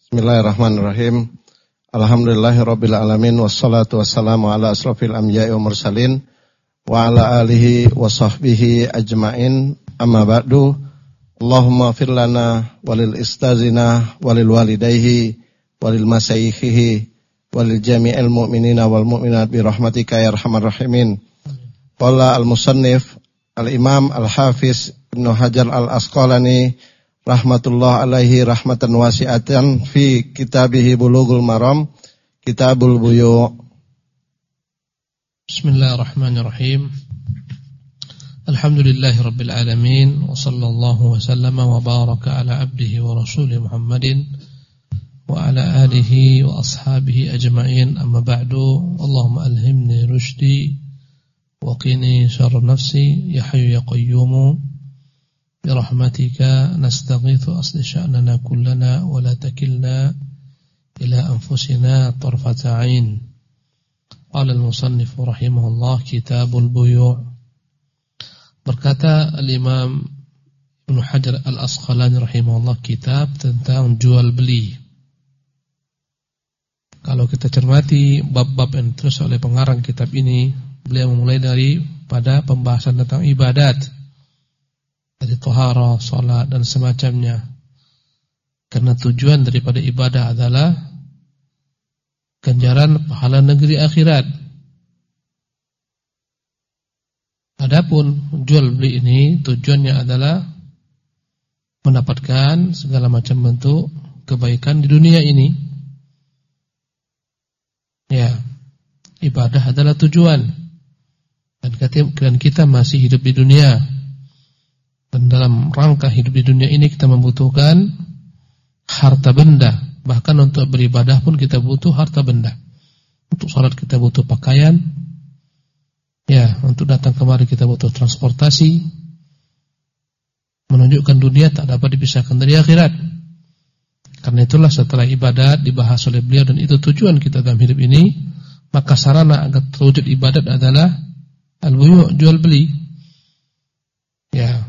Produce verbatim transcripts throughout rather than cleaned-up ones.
Bismillahirrahmanirrahim. Alhamdulillahirabbil alamin wassalatu wassalamu ala asrofil anbiya'i wa mursalin wa ala alihi wa sahbihi ajmain. Amma ba'du. Allahumma fir lana walil istazina walil walidayhi walil masayikhihi walil jami'il mu'minina wal mu'minat bi rahmatika ya arhamar rahimin. Qala al-musannif al-imam al-hafiz Ibnu Hajar al-Asqalani rahmatullah alaihi rahmatan wasi'atan fi kitabihi Bulughul Maram, Kitabul Buyu'. Bismillahirrahmanirrahim. Alhamdulillahi rabbil alamin wa sallallahu wa sallama wa baraka ala abdihi wa rasulih Muhammadin wa ala alihi wa ashabihi ajma'in. Amma ba'du. Allahumma alhimni rushdi wa qini syarra nafsi ya hayyu ya qayyum. Birahmatika nastaghithu asli sya'nana kullana wa la takilna ila anfusina tarfata 'ain. Qala al-musannif rahimahullah Kitabul Buyu'. Berkata al-Imam Ibnu Hajar al-Asqalani rahimahullah, kitab tentang jual beli. Kalau kita cermati bab-bab yang ditulis oleh pengarang kitab ini, beliau memulai dari pada pembahasan tentang ibadat, dari taharah, salat dan semacamnya. Karena tujuan daripada ibadah adalah ganjaran pahala negeri akhirat. Adapun jual beli ini tujuannya adalah mendapatkan segala macam bentuk kebaikan di dunia ini. Ya, ibadah adalah tujuan. Dan kita masih hidup di dunia. Dan dalam rangka hidup di dunia ini kita membutuhkan harta benda. Bahkan untuk beribadah pun kita butuh harta benda. Untuk sholat kita butuh pakaian. Ya, untuk datang kemari kita butuh transportasi. Menunjukkan dunia tak dapat dipisahkan dari akhirat. Karena itulah setelah ibadat dibahas oleh beliau dan itu tujuan kita dalam hidup ini, maka sarana agar terwujud ibadat adalah al-buyu', jual beli. Ya.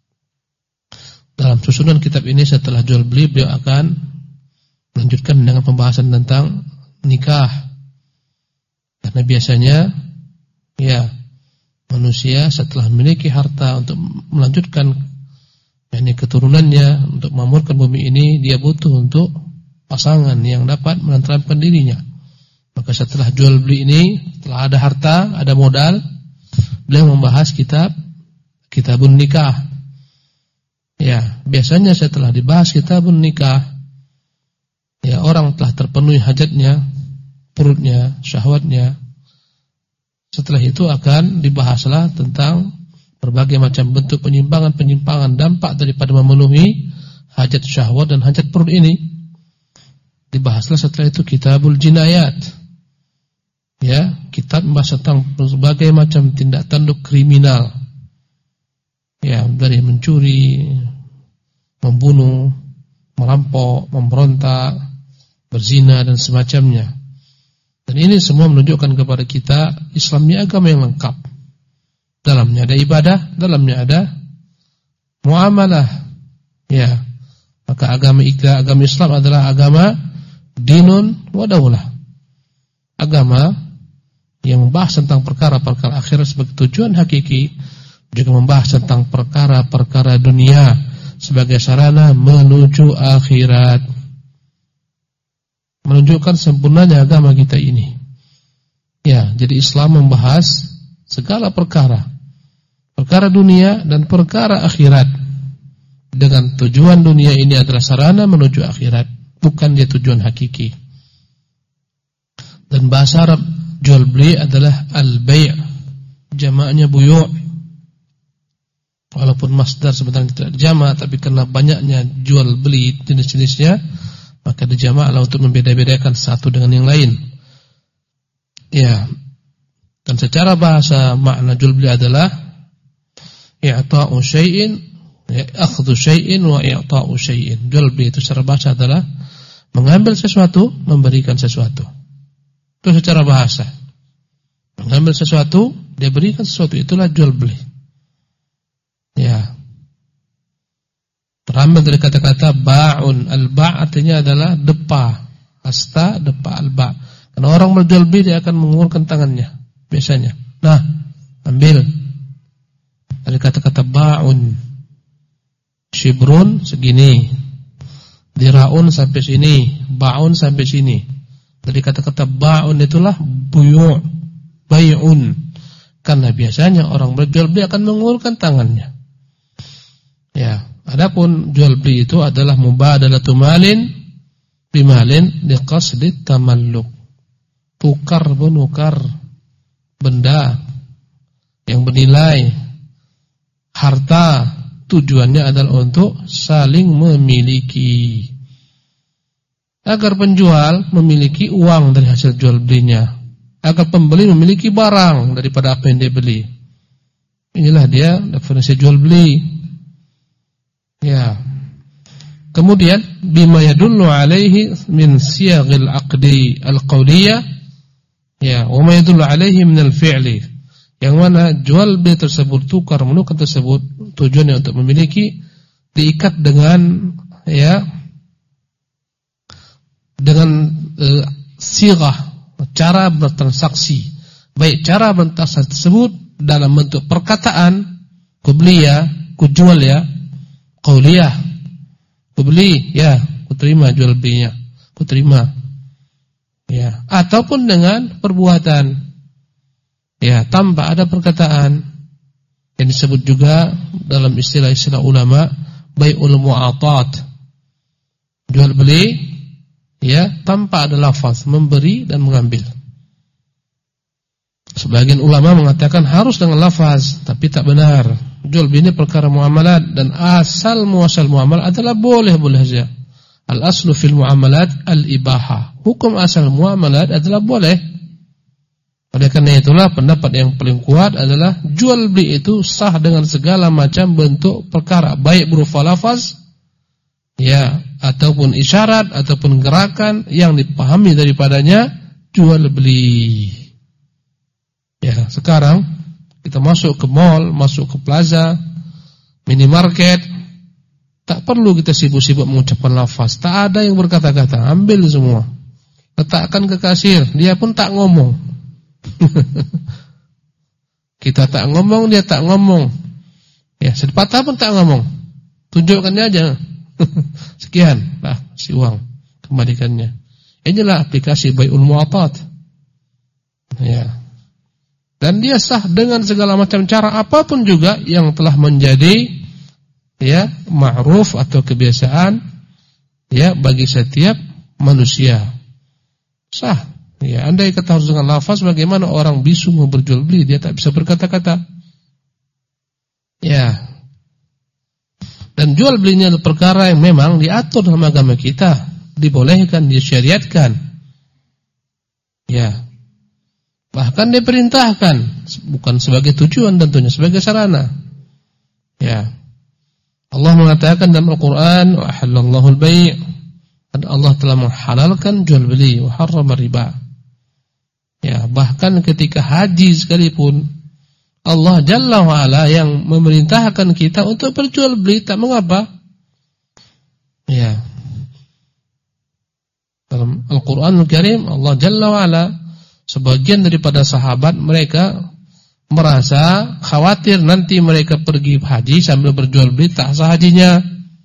Dalam susunan kitab ini setelah jual beli beliau akan melanjutkan dengan pembahasan tentang nikah. Karena biasanya ya manusia setelah memiliki harta untuk melanjutkan yakni keturunannya, untuk memakmurkan bumi ini, dia butuh untuk pasangan yang dapat menenteramkan dirinya. Maka setelah jual beli ini, setelah ada harta, ada modal, beliau membahas kitab Kitabun Nikah. Ya, biasanya setelah dibahas kitabun nikah, ya orang telah terpenuhi hajatnya, perutnya, syahwatnya. Setelah itu akan dibahaslah tentang berbagai macam bentuk penyimpangan-penyimpangan dampak daripada memenuhi hajat syahwat dan hajat perut ini. Dibahaslah setelah itu kitabul jinayat. Ya, kitab membahas tentang berbagai macam tindak tanduk kriminal. Ya, dari mencuri, membunuh, merampok, memberontak, berzina dan semacamnya. Dan ini semua menunjukkan kepada kita Islam ini agama yang lengkap. Dalamnya ada ibadah, dalamnya ada muamalah. Ya, maka agama ika, agama Islam adalah agama dinun wa daulah. Agama yang membahas tentang perkara-perkara akhirat sebagai tujuan hakiki, juga membahas tentang perkara-perkara dunia sebagai sarana menuju akhirat. Menunjukkan sempurnanya agama kita ini. Ya, jadi Islam membahas segala perkara, perkara dunia dan perkara akhirat. Dengan tujuan dunia ini adalah sarana menuju akhirat, bukan dia tujuan hakiki. Dan bahasa Arab jual beli adalah al-bay', jamaknya buyu'. Walaupun masdar sebenarnya tidak dijamak, tapi karena banyaknya jual beli jenis-jenisnya, maka dijamaklah untuk membeda-bedakan satu dengan yang lain. Ya. Dan secara bahasa makna jual beli adalah i'ta'u syai'in, ya, akhdhu syai'in wa i'ta'u syai'in. Jual beli itu secara bahasa adalah mengambil sesuatu, memberikan sesuatu. Itu secara bahasa. Mengambil sesuatu, dia berikan sesuatu, itulah jual beli. Ya. Terambil dari kata-kata ba'un. Al-ba' artinya adalah depa. Asta, depa, al-ba'. Karena orang berjual beli dia akan mengulurkan tangannya biasanya. Nah, ambil dari kata-kata ba'un. Shibrun segini, diraun sampai sini, ba'un sampai sini. Dari kata-kata ba'un itulah buyu', bay'un. Karena biasanya orang berjual beli akan mengulurkan tangannya. Ya, adapun jual beli itu adalah mubadalatu malin bimalin liqasdi tamalluk. Tukar menukar benda yang bernilai, harta, tujuannya adalah untuk saling memiliki. Agar penjual memiliki uang dari hasil jual belinya, agar pembeli memiliki barang daripada apa yang dia beli. Inilah dia definisi jual beli. Ya. Kemudian bima yadullu alaihi min siyaghil aqdi al-qawliyah, ya, wa ma yadullu alaihi min al-fi'li. Yang mana jual beli tersebut, tukar menukar tersebut tujuannya untuk memiliki, diikat dengan ya dengan e, sirah, cara bertransaksi. Baik cara bertransaksi tersebut dalam bentuk perkataan, kubeli ya, kujual ya, qauliyah, kubeli ya, kuterima jual belinya, kuterima ya, ataupun dengan perbuatan ya, tanpa ada perkataan, yang disebut juga dalam istilah-istilah ulama bai'ul mu'atat, jual beli ya tanpa ada lafaz, memberi dan mengambil. Sebagian ulama mengatakan harus dengan lafaz, tapi tak benar. Jual beli ini perkara muamalat, dan asal muasal muamalat adalah boleh-boleh saja. Al aslu fil muamalat al ibahah. Hukum asal muamalat adalah boleh. Oleh karena itulah pendapat yang paling kuat adalah jual beli itu sah dengan segala macam bentuk perkara, baik berupa lafaz ya, ataupun isyarat, ataupun gerakan yang dipahami daripadanya jual beli. Ya, sekarang kita masuk ke mall, masuk ke plaza, minimarket, tak perlu kita sibuk-sibuk mengucapkan lafaz, tak ada yang berkata-kata, ambil semua, letakkan ke kasir, dia pun tak ngomong. Kita tak ngomong, dia tak ngomong. Ya, sepatah pun tak ngomong. Tunjukkannya aja. Sekian, lah, si uang, kembalikannya. Inilah aplikasi bai'ul mu'atat. Ya. Dan dia sah dengan segala macam cara apapun juga yang telah menjadi ya ma'ruf atau kebiasaan ya bagi setiap manusia. Sah. Ya, andai kata harus dengan lafaz, bagaimana orang bisu mau berjual beli, dia tak bisa berkata-kata. Ya. Dan jual belinya adalah perkara yang memang diatur dalam agama kita, dibolehkan, disyariatkan. Ya. Bahkan diperintahkan, bukan sebagai tujuan tentunya, sebagai sarana. Ya. Allah mengatakan dalam Al-Qur'an, wa ahallallahu al-bai', dan Allah telah menghalalkan jual beli, wa harrama riba. Ya, bahkan ketika haji sekalipun Allah Jalla wa Ala yang memerintahkan kita untuk berjual beli, tak mengapa. Ya. Dalam Al-Qur'anul Karim Allah Jalla wa Ala, sebagian daripada sahabat mereka merasa khawatir nanti mereka pergi haji sambil berjual beli, tak sah hajinya.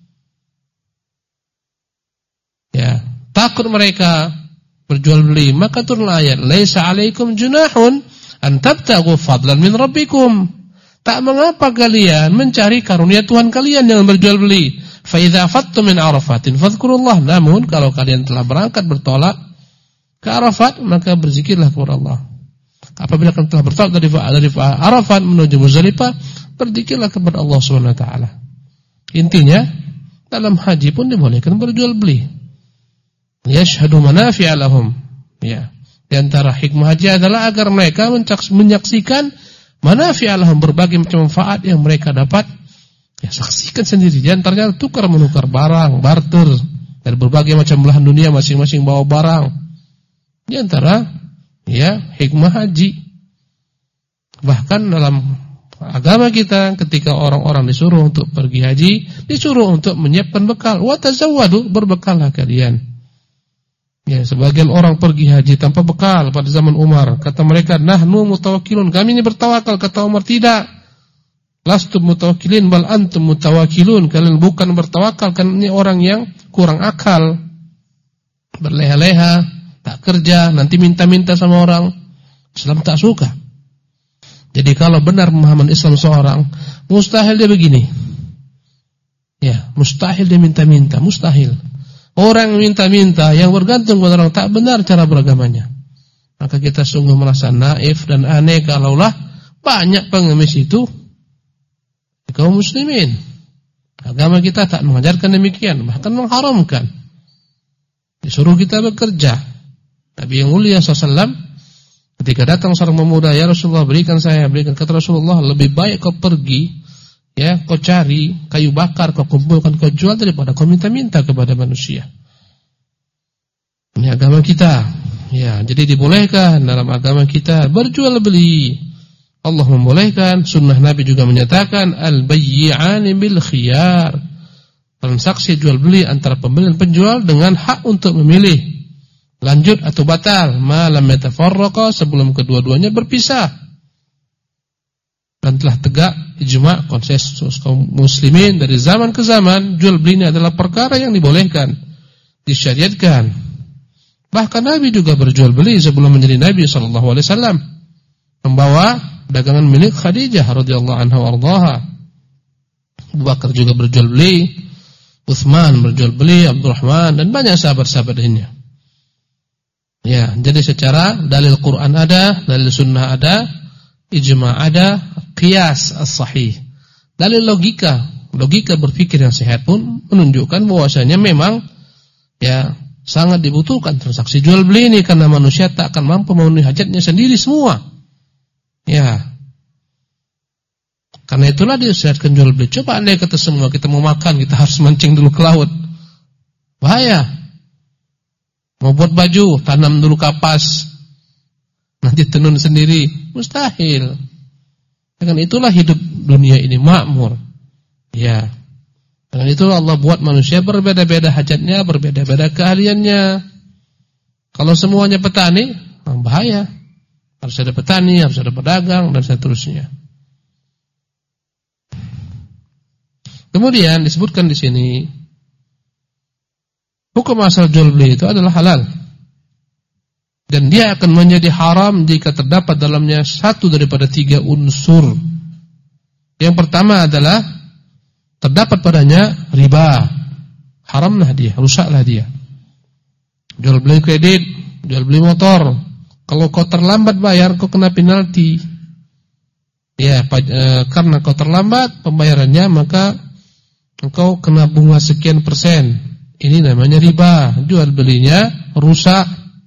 Ya, takut mereka berjual beli, maka turun ayat, laisa 'alaikum junahun an tabtaghu fadlan min rabbikum. Tak mengapa kalian mencari karunia Tuhan kalian yang berjual beli. Fa idza fattum min arafatin fadhkurullah. Namun kalau kalian telah berangkat bertolak ke Arafat, maka berzikirlah kepada Allah. Apabila kalian telah bertolak dari dari Arafat menuju Muzdalifah, berzikirlah kepada Allah Subhanahu wa taala. Intinya, dalam haji pun dibolehkan berjual beli. Yashhadu manafi'a lahum. Ya. Di antara hikmah haji adalah agar mereka menyaksikan manafi'a lahum, berbagai macam manfaat yang mereka dapat. Ya, saksikan sendiri. Di antaranya tukar menukar barang, barter dari berbagai macam belahan dunia, masing-masing bawa barang. Di antara ya hikmah haji. Bahkan dalam agama kita ketika orang-orang disuruh untuk pergi haji, disuruh untuk menyiapkan bekal. Wa tazawwadu, berbekallah kalian. Ya, sebagian orang pergi haji tanpa bekal pada zaman Umar. Kata mereka, nahnu mutawakkilun, kami ini bertawakal. Kata Umar, tidak. Lastum mutawakkilin bal antum mutawakkilun, kalian bukan bertawakal, kan ini orang yang kurang akal. Berleha-leha, tak kerja, nanti minta-minta sama orang. Islam tak suka. Jadi kalau benar pemahaman Islam seorang, mustahil dia begini. Ya, mustahil dia minta-minta, mustahil. Orang minta-minta yang bergantung kepada orang, tak benar cara beragamanya. Maka kita sungguh merasa naif dan aneh kalaulah banyak pengemis itu kaum muslimin. Agama kita tak mengajarkan demikian, bahkan mengharamkan. Disuruh kita bekerja. Nabi yang mulia sallallahu alaihi wasallam ketika datang seorang pemuda, ya Rasulullah, berikan saya, berikan. Kata Rasulullah, lebih baik kau pergi, ya, kau cari kayu bakar, kau kumpulkan, kau jual, daripada kau minta-minta kepada manusia. Ini agama kita. Ya, jadi dibolehkan dalam agama kita berjual beli. Allah membolehkan, sunnah Nabi juga menyatakan al-bayyi'ani bil khiyar. Transaksi jual beli antara pembeli dan penjual dengan hak untuk memilih lanjut atau batal, malam metafarraqa, sebelum kedua-duanya berpisah. Dan telah tegak ijma' konsensus kaum muslimin dari zaman ke zaman, jual beli ini adalah perkara yang dibolehkan, disyariatkan. Bahkan Nabi juga berjual beli sebelum menjadi Nabi sallallahu alaihi wasallam, membawa dagangan milik Khadijah radhiyallahu anha warḍaha. Abu Bakar juga berjual beli, Utsman berjual beli, Abdurrahman, dan banyak sahabat-sahabat lainnya. Ya, jadi secara dalil Quran ada, dalil sunnah ada, ijma' ada, qiyas as-sahih. Dalil logika, logika berpikir yang sehat pun menunjukkan bahwasanya memang ya sangat dibutuhkan transaksi jual beli ini, karena manusia tak akan mampu memenuhi hajatnya sendiri semua. Ya. Karena itulah disyariatkan jual beli. Coba andai kata semua kita mau makan, kita harus mancing dulu ke laut. Bahaya. Mau buat baju, tanam dulu kapas, nanti tenun sendiri, mustahil. Dengan itulah hidup dunia ini makmur. Ya. Dengan itu Allah buat manusia berbeda-beda hajatnya, berbeda-beda keahliannya. Kalau semuanya petani, bahaya. Harus ada petani, harus ada pedagang, dan seterusnya. Kemudian disebutkan di sini, hukum asal jual beli itu adalah halal, dan dia akan menjadi haram jika terdapat dalamnya satu daripada tiga unsur. Yang pertama adalah terdapat padanya riba, haramlah dia, rusaklah dia. Jual beli kredit, jual beli motor, kalau kau terlambat bayar, kau kena penalti. Ya, e, karena kau terlambat pembayarannya, maka engkau kena bunga sekian persen. Ini namanya riba, jual belinya rusak.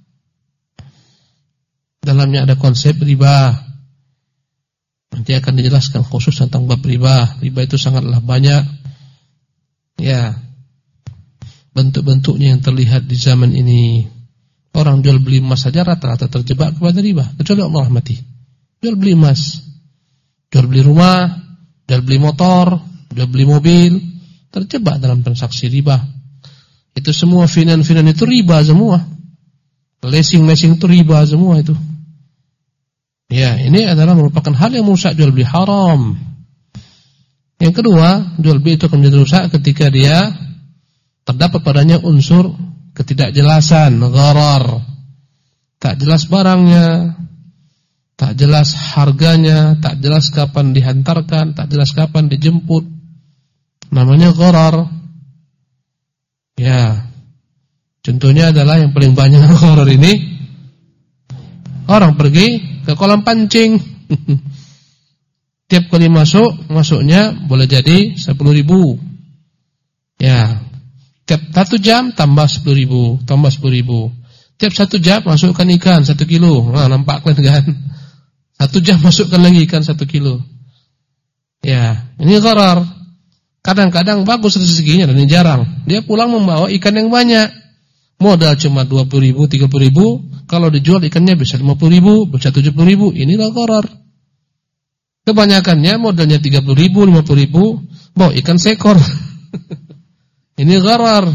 Dalamnya ada konsep riba. Nanti akan dijelaskan khusus tentang bab riba. Riba itu sangatlah banyak. Ya, bentuk-bentuknya yang terlihat di zaman ini. Orang jual beli emas saja rata-rata terjebak kepada riba, kecuali Allah rahmati. Jual beli emas, jual beli rumah, jual beli motor, jual beli mobil, terjebak dalam transaksi riba. Itu semua finan-finan itu riba semua. Leasing-leasing itu riba semua itu. Ya, ini adalah merupakan hal yang merusak jual beli, haram. Yang kedua, jual beli itu akan menjadi rusak ketika dia terdapat padanya unsur ketidakjelasan, gharar. Tak jelas barangnya, tak jelas harganya, tak jelas kapan dihantarkan, tak jelas kapan dijemput. Namanya gharar. Ya, contohnya adalah yang paling banyak gharar ini, orang pergi ke kolam pancing. Tiap kali masuk, masuknya boleh jadi sepuluh ribu. Ya, tiap satu jam tambah sepuluh ribu, tambah sepuluh ribu. Tiap satu jam masukkan ikan satu kilo. Nah, nampak kan? Satu jam masukkan lagi ikan satu kilo. Ya, ini gharar. Kadang-kadang bagus rezekinya dan ini jarang. Dia pulang membawa ikan yang banyak. Modal cuma dua puluh ribu, tiga puluh ribu. Kalau dijual ikannya bisa lima puluh ribu, bisa tujuh puluh ribu. Inilah gharar. Kebanyakannya modalnya tiga puluh ribu, lima puluh ribu, bawa ikan seekor. Ini gharar.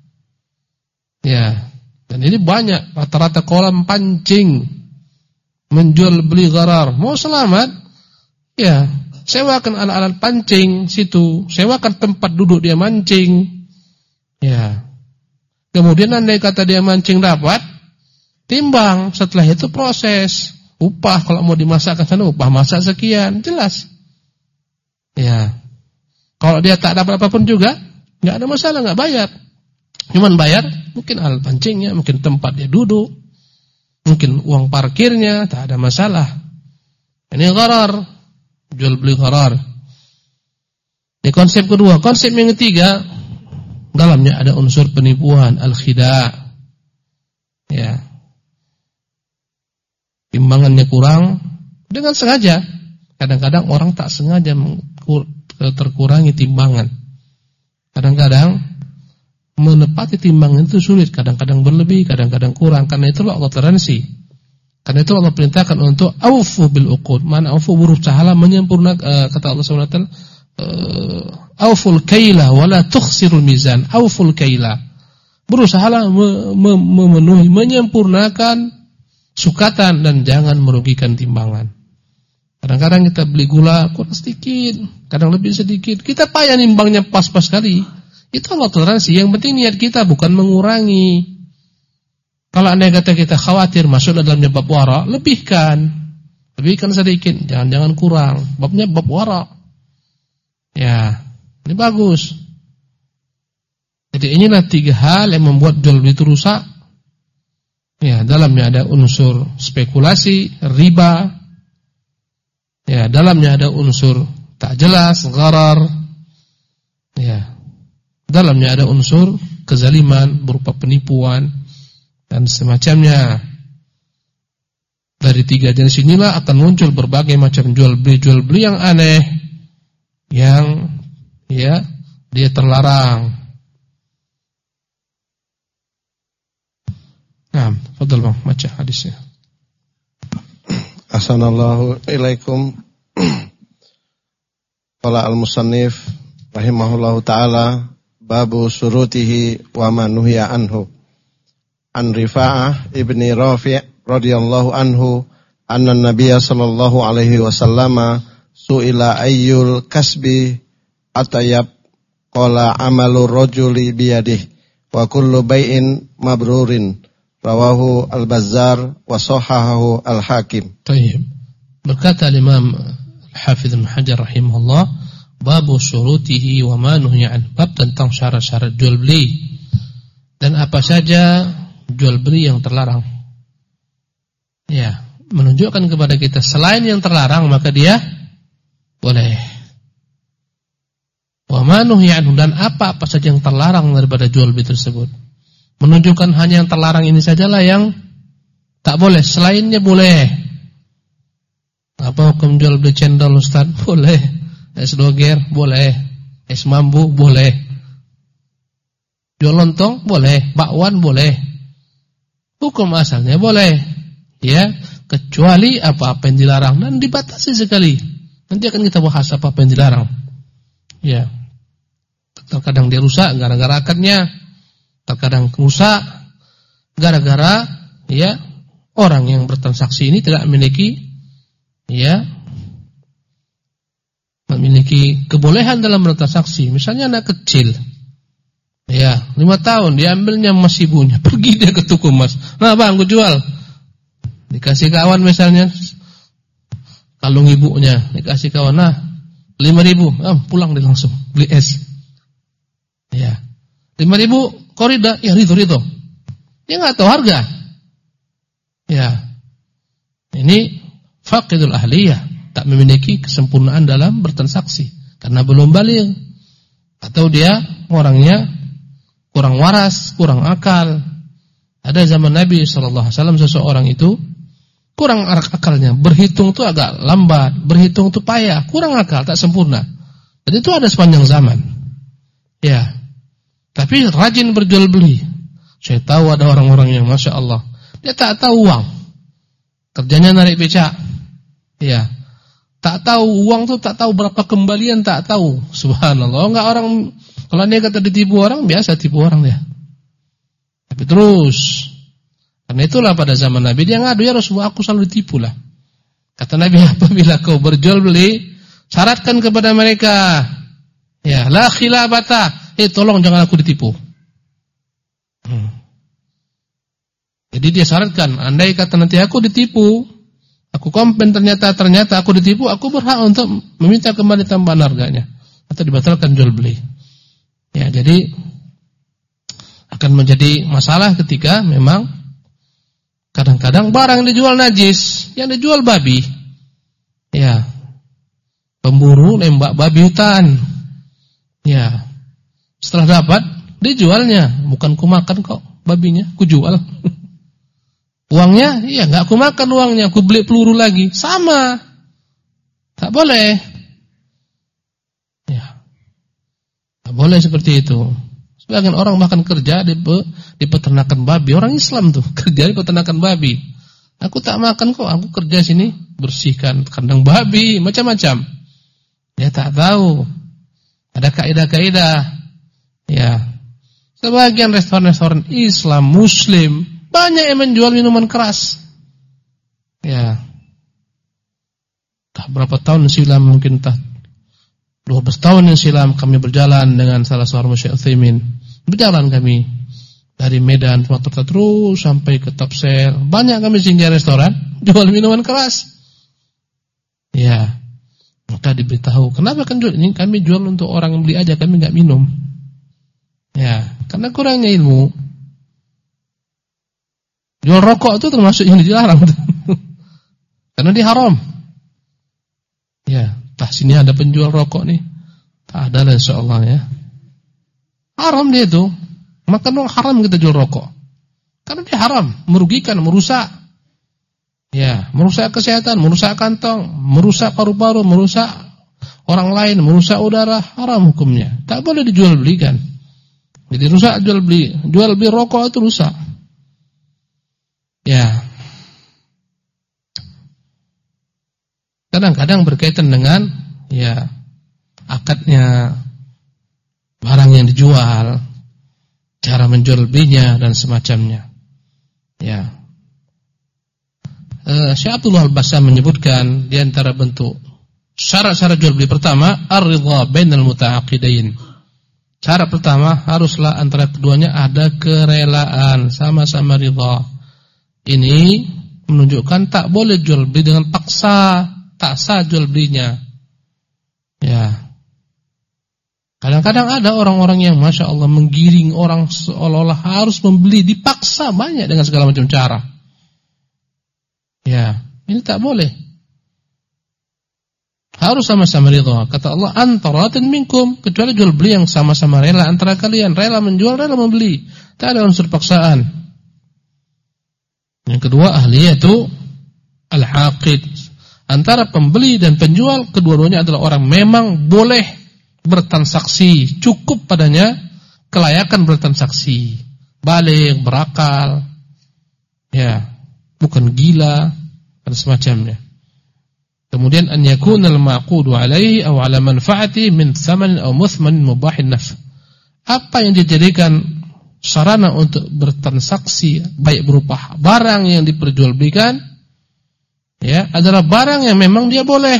Ya. Dan ini banyak, rata-rata kolam pancing menjual beli gharar. Mau selamat? Ya, sewakan alat-alat pancing situ, sewakan tempat duduk dia mancing. Ya. Kemudian andai kata dia mancing dapat, timbang, setelah itu proses. Upah kalau mau dimasakkan sana, upah masak sekian, jelas. Ya. Kalau dia tak dapat apapun juga, enggak ada masalah, enggak bayar. Cuman bayar mungkin alat pancingnya, mungkin tempat dia duduk, mungkin uang parkirnya, tak ada masalah. Ini gharar, jual beli gharar. Ini konsep kedua. Konsep yang ketiga, dalamnya ada unsur penipuan, al-khida'. Ya. Timbangannya kurang dengan sengaja. Kadang-kadang orang tak sengaja terkurangi timbangan. Kadang-kadang menepati timbangan itu sulit, kadang-kadang berlebih, kadang-kadang kurang. Karena itulah Allah toleransi. Karena itu Allah perintahkan untuk aufu bil uqud. Mana aufu, berusahalah menyempurnakan, uh, kata Allah subhanahu wa taala, uh, auful kaila wala tukhsirul mizan. Auful kaila. Berusahalah memenuhi, menyempurnakan sukatan dan jangan merugikan timbangan. Kadang-kadang kita beli gula kurang sedikit, kadang lebih sedikit. Kita payah nimbangnya pas-pas sekali. Itu Allah toleransi. Yang penting niat kita bukan mengurangi. Kalau andai kata kita khawatir masuk dalam bab wara, lebihkan. Lebihkan sedikit, jangan-jangan kurang. Babnya bab wara. Ya, ini bagus. Jadi inilah tiga hal yang membuat jual beli itu rusak. Ya, dalamnya ada unsur spekulasi, riba. Ya, dalamnya ada unsur tak jelas, gharar. Ya. Dalamnya ada unsur kezaliman berupa penipuan dan semacamnya. Dari tiga jenis inilah akan muncul berbagai macam jual beli jual beli yang aneh, yang ya dia terlarang. Nah, fadhal Bang, baca hadisnya. Ahsanallahu ilaikum. Qala al-musannif rahimahullahu taala, babu surutihi wa ma nuhiya anhu. An Rifa'ah ibni Rafi' radhiyallahu anhu anna an-nabiy sallallahu alaihi wasallam su'ila ayyul kasbi atayab, qala amalu rajuli biyadihi wa kullu bai'in mabrurin, rawahu al-Bazzar wa sahahahu al-Hakim. Baik. Berkata Imam Al-Hafidz Ibnu Hajar rahimahullah, babu syurutihi wa ma nuhiya an, bab tentang syarat-syarat jual beli dan apa saja jual beli yang terlarang. Ya, menunjukkan kepada kita selain yang terlarang maka dia boleh. Wa ma nuhiya an, dan apa-apa saja yang terlarang daripada jual beli tersebut. Menunjukkan hanya yang terlarang ini sajalah yang tak boleh, selainnya boleh. Apa hukum jual beli cendol Ustaz? Boleh. Es doger boleh, es mambu boleh, jual lontong boleh, bakwan boleh. Hukum asalnya boleh, ya, kecuali apa-apa yang dilarang dan dibatasi sekali. Nanti akan kita bahas apa-apa yang dilarang. Ya, terkadang dia rusak gara-gara akadnya, terkadang rusak gara-gara ya orang yang bertransaksi ini tidak memiliki ya memiliki kebolehan dalam bertransaksi. Misalnya anak kecil, ya lima tahun, diambilnya emas ibunya, pergi dia ke toko emas. Nah bang, aku jual. Dikasih kawan misalnya, kalung ibunya, dikasih kawan, nah lima ribu, ah, pulang dia langsung beli es. Ya, lima ribu korida, ya rito rito. Dia nggak tahu harga. Ya, ini faqidul ahliyah. Tak memiliki kesempurnaan dalam bertransaksi karena belum baligh atau dia orangnya kurang waras, kurang akal. Ada zaman Nabi sallallahu alaihi wasallam seseorang itu kurang akalnya, berhitung itu agak lambat, berhitung itu payah, kurang akal, tak sempurna. Dan itu ada sepanjang zaman. Ya. Tapi rajin berjual beli. Saya tahu ada orang-orang yang masya Allah, dia tak tahu uang, kerjanya narik becak. Ya. Tak tahu uang tuh, tak tahu berapa kembalian, tak tahu. Subhanallah. Enggak orang kalau dia kata ditipu orang, biasa tipu orang dia. Tapi terus. Karena itulah pada zaman Nabi dia ngadu, ya Rasulullah, aku selalu ditipu lah. Kata Nabi, apabila kau berjual beli, syaratkan kepada mereka, ya, la khilabata. Eh, tolong jangan aku ditipu. Hmm. Jadi dia syaratkan, andai kata nanti aku ditipu, aku komplain ternyata ternyata aku ditipu, aku berhak untuk meminta kembali tambahan harganya atau dibatalkan jual beli. Ya, jadi akan menjadi masalah ketika memang kadang-kadang barang yang dijual najis, yang dijual babi. Ya. Pemburu nembak babi hutan. Ya. Setelah dapat, dijualnya, bukan ku makan kok babinya, ku jual. Uangnya, iya enggak aku makan uangnya, aku beli peluru lagi. Sama. Tak boleh. Ya. Tak boleh seperti itu. Sebagian orang bahkan kerja di, di peternakan babi. Orang Islam tuh, kerja di peternakan babi. Aku tak makan kok, aku kerja sini bersihkan kandang babi, macam-macam. Dia tak tahu. Ada kaidah-kaidah. Ya. Sebagian restoran-restoran Islam, Muslim, banyak yang menjual minuman keras. Ya. Entah berapa tahun silam, mungkin entah dua belas tahun yang silam kami berjalan dengan salah seorang Syekh Utsaimin. Berjalan kami dari Medan Sumatera terus sampai ke Tapsel. Banyak kami singgah restoran jual minuman keras. Ya. Maka diberitahu, kenapa kan jual ini? Kami jual untuk orang yang beli aja, kami enggak minum. Ya, karena kurangnya ilmu. Jual rokok itu termasuk yang dilarang. Karena dia haram. Ya, tah sini ada penjual rokok nih. Tak ada lah insyaallah ya. Haram dia itu. Maka dong haram kita jual rokok. Karena dia haram, merugikan, merusak. Ya, merusak kesehatan, merusak kantong, merusak paru-paru, merusak orang lain, merusak udara, haram hukumnya. Tak boleh dijual belikan. Jadi rusak jual beli, jual beli rokok itu rusak. Ya. Kadang-kadang berkaitan dengan ya akadnya barang yang dijual, cara menjual belinya dan semacamnya. Ya. Eh, Syekh Abdullah Al-Bassam menyebutkan di antara bentuk syarat-syarat jual beli pertama, ar-ridha bainal muta'aqidain. Syarat pertama haruslah antara keduanya ada kerelaan, sama-sama ridha. Ini menunjukkan tak boleh jual beli dengan paksa, tak sah jual belinya. Ya. Kadang-kadang ada orang-orang yang Masya Allah menggiring orang seolah-olah harus membeli, dipaksa banyak dengan segala macam cara. Ya, ini tak boleh. Harus sama-sama ridha. Kata Allah, antaratin minkum, kecuali jual beli yang sama-sama rela antara kalian, rela menjual, rela membeli. Tak ada unsur paksaan. Yang kedua ahli yaitu al-aqid. Antara pembeli dan penjual kedua-duanya adalah orang memang boleh bertransaksi, cukup padanya kelayakan bertransaksi, balik, berakal, ya, bukan gila dan semacamnya. Kemudian an yakuna al-maqudu alaihi aw ala manfaati min thaman aw muthman mubahin naf. Apa yang dijadikan sarana untuk bertransaksi baik berupa barang yang diperjualbelikan ya adalah barang yang memang dia boleh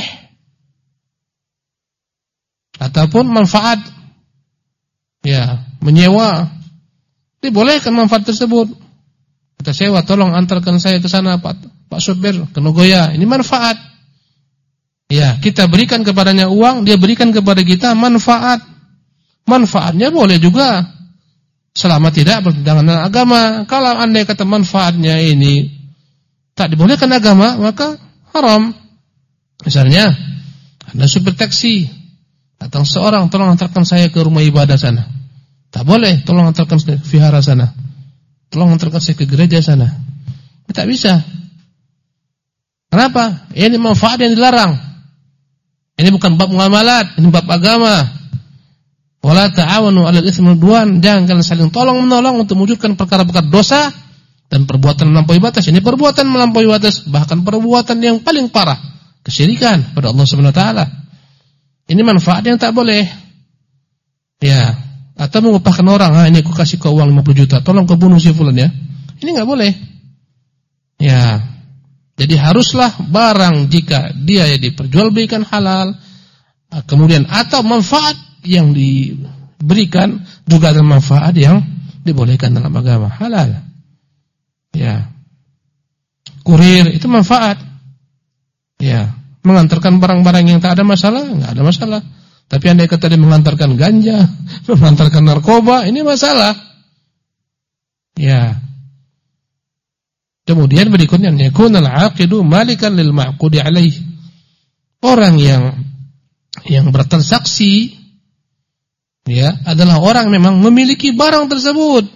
ataupun manfaat ya menyewa dibolehkan manfaat tersebut. Kita sewa, tolong antarkan saya ke sana Pak Pak sopir ke Nagoya, ini manfaat. Ya, kita berikan kepadanya uang, dia berikan kepada kita manfaat. Manfaatnya boleh juga selama tidak bertentangan dengan agama. Kalau andai kata manfaatnya ini tak dibolehkan agama, maka haram. Misalnya, Anda supir taksi, datang seorang, tolong antarkan saya ke rumah ibadah sana. Tak boleh, tolong antarkan saya ke vihara sana. Tolong antarkan saya ke gereja sana. Tak bisa. Kenapa? Ini manfaat yang dilarang. Ini bukan bab muamalat, ini bab agama. Wala ta'awanu 'alal itsmi wal 'udwan, jangan kalian saling tolong-menolong untuk mewujudkan perkara-perkara dosa dan perbuatan melampaui batas. Ini perbuatan melampaui batas, bahkan perbuatan yang paling parah, kesyirikan pada Allah Subhanahu wa taala. Ini manfaat yang tak boleh. Ya, atau mengupahkan orang, "Ah, ini aku kasih kau uang lima puluh juta, tolong kau bunuh si fulan ya." Ini enggak boleh. Ya. Jadi haruslah barang jika dia diperjualbelikan halal, kemudian atau manfaat yang diberikan juga ada manfaat yang dibolehkan dalam agama, halal. Ya. Kurir itu manfaat. Ya, mengantarkan barang-barang yang tak ada masalah, enggak ada masalah. Tapi andai kata dia mengantarkan ganja, mengantarkan narkoba, ini masalah. Ya. Kemudian berikutnya, yakunal 'aqidu malikan lil ma'qudi alaih. Orang yang yang bertransaksi ya adalah orang memang memiliki barang tersebut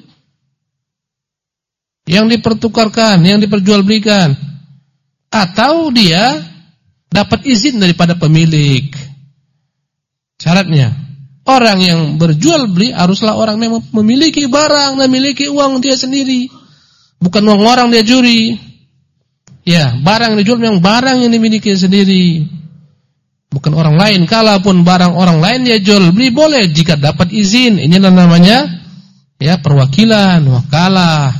yang dipertukarkan, yang diperjualbelikan, atau dia dapat izin daripada pemilik. Syaratnya, orang yang berjual beli haruslah orang yang memiliki barang, memiliki uang dia sendiri, bukan uang orang dia curi. Ya, barang yang dijual memang barang yang dimiliki sendiri, bukan orang lain. Kalaupun barang orang lain dia jual beli boleh jika dapat izin. Ini namanya ya perwakilan, wakalah.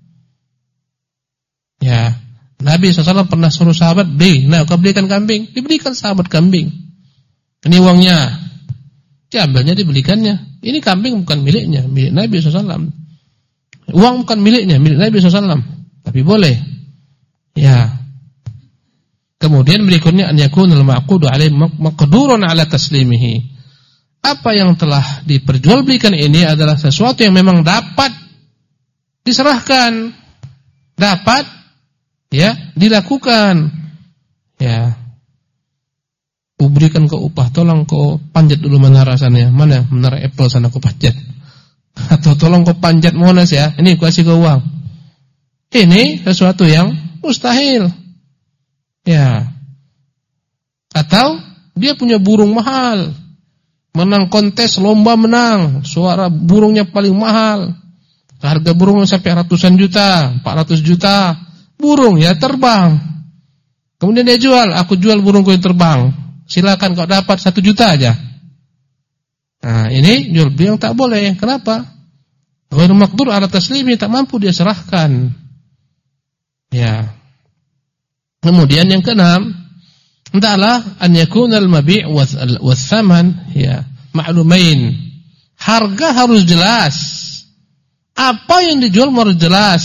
Ya, Nabi shallallahu alaihi wasallam pernah suruh sahabat beli, nah kau belikan kambing, dibelikan sahabat kambing. Ini uangnya, diambilnya dibelikannya. Ini kambing bukan miliknya, milik Nabi shallallahu alaihi wasallam. Uang bukan miliknya, milik Nabi shallallahu alaihi wasallam. Tapi boleh. Ya. Kemudian berikutnya an yakunul ma'qudu alaihi maqdurun ala taslimihi. Apa yang telah diperjualbelikan ini adalah sesuatu yang memang dapat diserahkan, dapat ya dilakukan. Ya. Kuberikan kau upah, tolong kau panjat dulu menara sana, mana menara Apple sana kau panjat. Atau tolong kau panjat Monas ya, ini aku kasih kau uang. Ini sesuatu yang mustahil. Ya. Atau dia punya burung mahal, menang kontes lomba menang, suara burungnya paling mahal, harga burung sampai ratusan juta, empat ratus juta, burung ya terbang. Kemudian dia jual, aku jual burungku yang terbang, silakan kau dapat satu juta aja. Nah ini jual beli yang tak boleh. Kenapa? Ghairu maqdur ala taslimi, tak mampu dia serahkan. Ya. Kemudian yang keenam, hendaklah an yakuna al-mabi' wath-thaman ya ma'lumain. Harga harus jelas. Apa yang dijual harus jelas.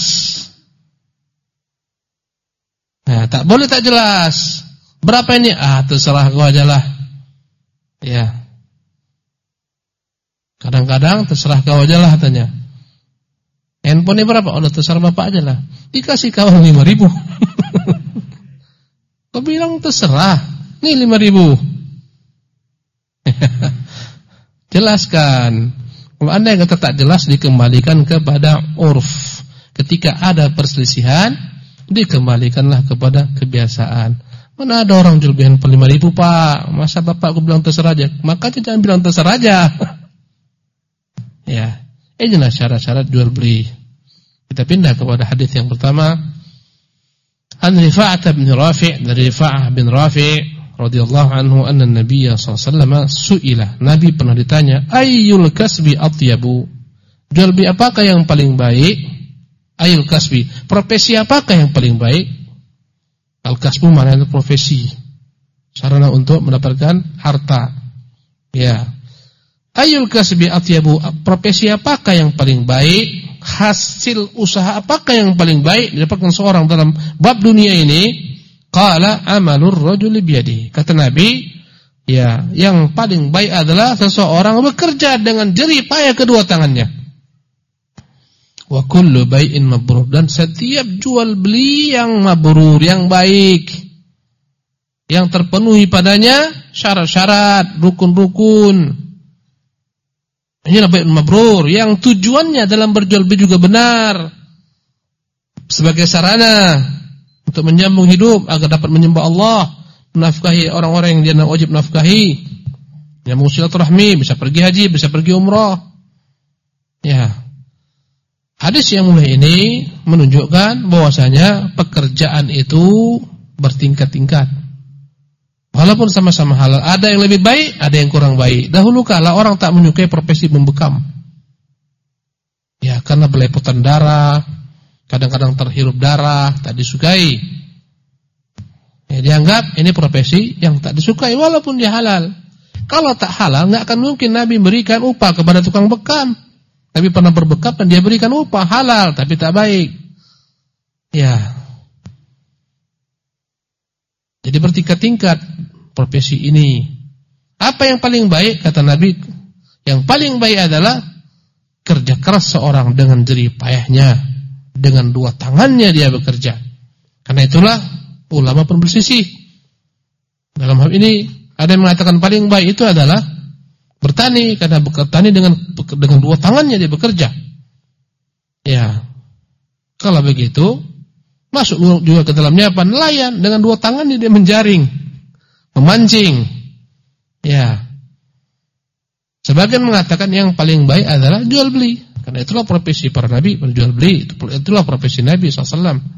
Nah, tak boleh tak jelas. Berapa ini? Ah, terserah kau ajalah. Ya. Kadang-kadang terserah kau ajalah katanya. Handphone berapa? Oh, terserah bapak ajalah. Dikasih kawan lima ribu. Kau bilang terserah, nih lima ribu. Jelaskan. Kalau anda yang kata tak jelas, dikembalikan kepada urf. Ketika ada perselisihan, dikembalikanlah kepada kebiasaan. Mana ada orang jual handphone lima ribu pak? Masa bapak aku bilang terserah aja? Makanya jangan bilang terserah aja. Ya, inilah syarat-syarat jual beli. Kita pindah kepada hadis yang pertama. An Rifa'ah bin Rafi' dari Rifa'ah bin Rafi' radhiyallahu anhu anna Nabi sallallahu alaihi wasallam su'ila. Nabi pernah ditanya, ayyul kasbi atyabu? Jual beli apakah yang paling baik? Ayyul kasbi, profesi apakah yang paling baik? Al-kasbu maknanya profesi, sarana untuk mendapatkan harta. Ya. Ayyul kasbi atyabu, profesi apakah yang paling baik? Hasil usaha apakah yang paling baik didapatkan seorang dalam bab dunia ini? Qala amalur rajuli biyadihi. Kata Nabi, ya, yang paling baik adalah seseorang bekerja dengan jerih payah kedua tangannya. Wa kullu bai'in mabrur, dan setiap jual beli yang mabrur, yang baik, yang terpenuhi padanya syarat-syarat, rukun-rukun. Inilah bai'un mabrur, yang tujuannya dalam berjual beli juga benar, sebagai sarana untuk menyambung hidup agar dapat menyembah Allah, menafkahi orang-orang yang dia wajib nafkahi, yang mau silaturahmi, bisa pergi haji, bisa pergi umrah. Ya. Hadis yang mulai ini menunjukkan bahwasanya pekerjaan itu bertingkat-tingkat. Walaupun sama-sama halal, ada yang lebih baik, ada yang kurang baik. Dahulu kala orang tak menyukai profesi membekam. Ya, karena belepotan darah, kadang-kadang terhirup darah, tak disukai. Ya, dianggap ini profesi yang tak disukai walaupun dia halal. Kalau tak halal, enggak akan mungkin Nabi berikan upah kepada tukang bekam. Tapi pernah berbekam dan dia berikan upah halal, tapi tak baik. Ya. Jadi bertingkat-tingkat profesi ini. Apa yang paling baik kata Nabi? Yang paling baik adalah kerja keras seorang dengan jerih payahnya, dengan dua tangannya dia bekerja. Karena itulah ulama pun berselisih. Dalam hal ini ada yang mengatakan paling baik itu adalah bertani, karena bertani dengan dengan dua tangannya dia bekerja. Ya. Kalau begitu, masuk juga ke dalamnya apa? Nelayan, dengan dua tangannya dia menjaring, memancing. Ya. Sebagian mengatakan yang paling baik adalah jual beli. Karena itulah profesi para nabi, berjual beli. Itulah profesi Nabi shallallahu alaihi wasallam.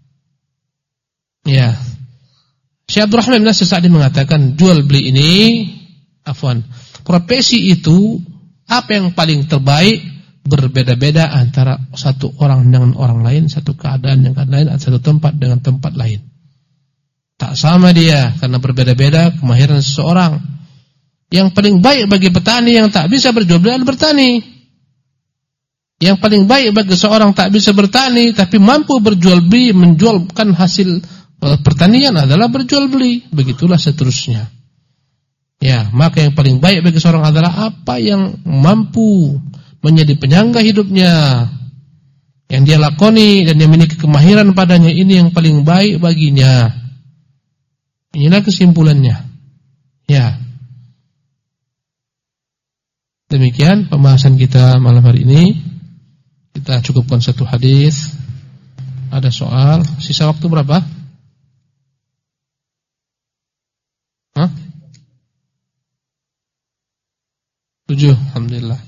Ya. Syekh Abdurrahman bin Nasir Sa'di mengatakan jual beli ini, afwan, profesi itu apa yang paling terbaik berbeda-beda antara satu orang dengan orang lain, satu keadaan dengan lain, satu tempat dengan tempat lain. Tak sama dia karena berbeda-beda kemahiran seseorang. Yang paling baik bagi petani yang tak bisa berjual beli adalah bertani. Yang paling baik bagi seorang tak bisa bertani tapi mampu berjual beli, menjualkan hasil pertanian adalah berjual beli. Begitulah seterusnya. Ya, maka yang paling baik bagi seorang adalah apa yang mampu menjadi penyangga hidupnya, yang dia lakoni dan dia memiliki kemahiran padanya, ini yang paling baik baginya. Inilah kesimpulannya. Ya. Demikian pembahasan kita malam hari ini. Kita cukupkan satu hadis. Ada soal. Sisa waktu berapa? Hah? Tujuh. Alhamdulillah.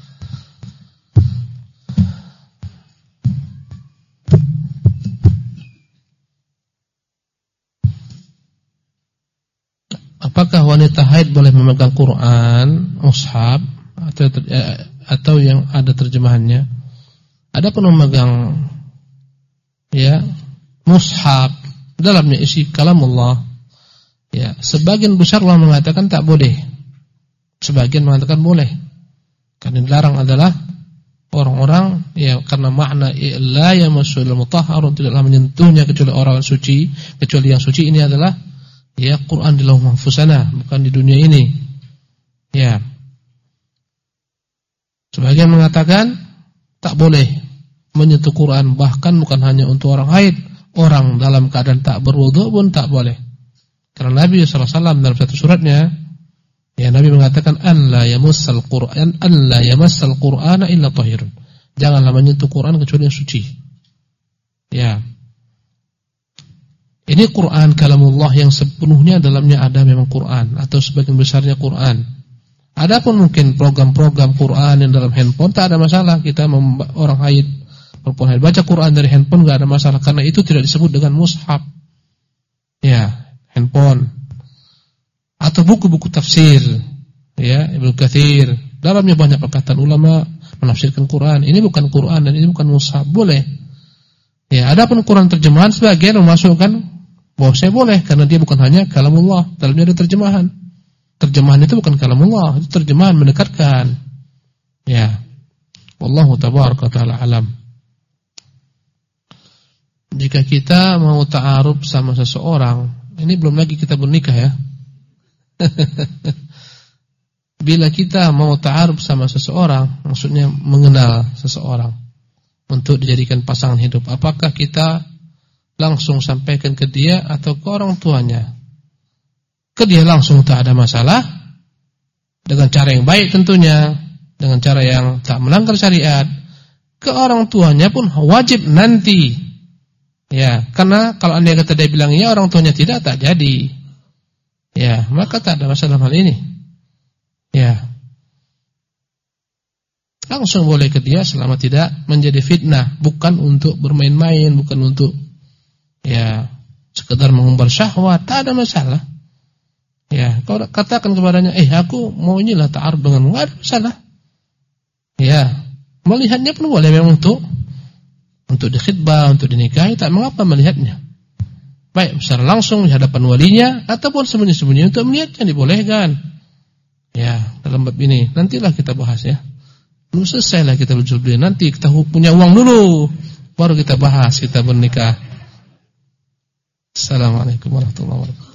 Apakah wanita haid boleh memegang Quran, mushaf atau atau yang ada terjemahannya? Adapun memegang ya mushaf dalamnya isi kalamullah, ya sebagian besar ulama mengatakan tak boleh, sebagian mengatakan boleh. Karena dilarang adalah orang-orang ya karena makna la yamassul mutahharun, tidaklah menyentuhnya kecuali orang suci, kecuali yang suci. Ini adalah ya Quran di lauh mahfuz sana, bukan di dunia ini. Ya. Sebagian mengatakan tak boleh menyentuh Quran, bahkan bukan hanya untuk orang haid, orang dalam keadaan tak berwudu pun tak boleh. Karena Nabi sallallahu alaihi wasallam dalam satu suratnya, ya Nabi mengatakan an la yamassal Quran an la yamassal Qur'ana illa tahirun. Janganlah menyentuh Quran kecuali yang suci. Ya. Ini Quran kalamullah yang sepenuhnya dalamnya ada memang Quran atau sebagian besarnya Quran. Adapun mungkin program-program Quran yang dalam handphone tak ada masalah. Kita orang haid, perempuan haid baca Quran dari handphone enggak ada masalah karena itu tidak disebut dengan mushaf. Ya, handphone. Atau buku-buku tafsir, ya, Ibnu Katsir. Dalamnya banyak perkataan ulama menafsirkan Quran. Ini bukan Quran dan ini bukan mushaf, boleh. Ya, adapun Quran terjemahan sebagian memasukkan bahwa saya boleh karena dia bukan hanya kalamullah, dalamnya ada terjemahan. Terjemahan itu bukan kalamullah, itu terjemahan mendekatkan. Ya. Wallahu tabaraka taala alam. Jika kita mau ta'aruf sama seseorang, ini belum lagi kita bernikah ya. Bila kita mau ta'aruf sama seseorang, maksudnya mengenal seseorang untuk dijadikan pasangan hidup, apakah kita langsung sampaikan ke dia atau ke orang tuanya? Ke dia langsung tak ada masalah, dengan cara yang baik tentunya, dengan cara yang tak melanggar syariat. Ke orang tuanya pun wajib nanti. Ya, karena kalau andai kata dia bilang ya orang tuanya tidak, tak jadi. Ya, maka tak ada masalah hal ini. Ya. Langsung boleh ke dia selama tidak menjadi fitnah, bukan untuk bermain-main, bukan untuk ya sekedar mengumbar syahwat, tak ada masalah. Ya, kau katakan kepadanya, eh aku mau inilah ta'aruf denganmu, enggak ada masalah. Ya, melihatnya pun boleh memang untuk untuk dikhitbah, untuk dinikahi, tak mengapa melihatnya. Baik secara langsung di hadapan walinya ataupun sembunyi-sembunyi untuk melihatnya dibolehkan. Ya, dalam bab ini nantilah kita bahas ya. Belum selesailah kita berjual beli, nanti kita punya uang dulu baru kita bahas kita bernikah. Assalamualaikum warahmatullahi wabarakatuh.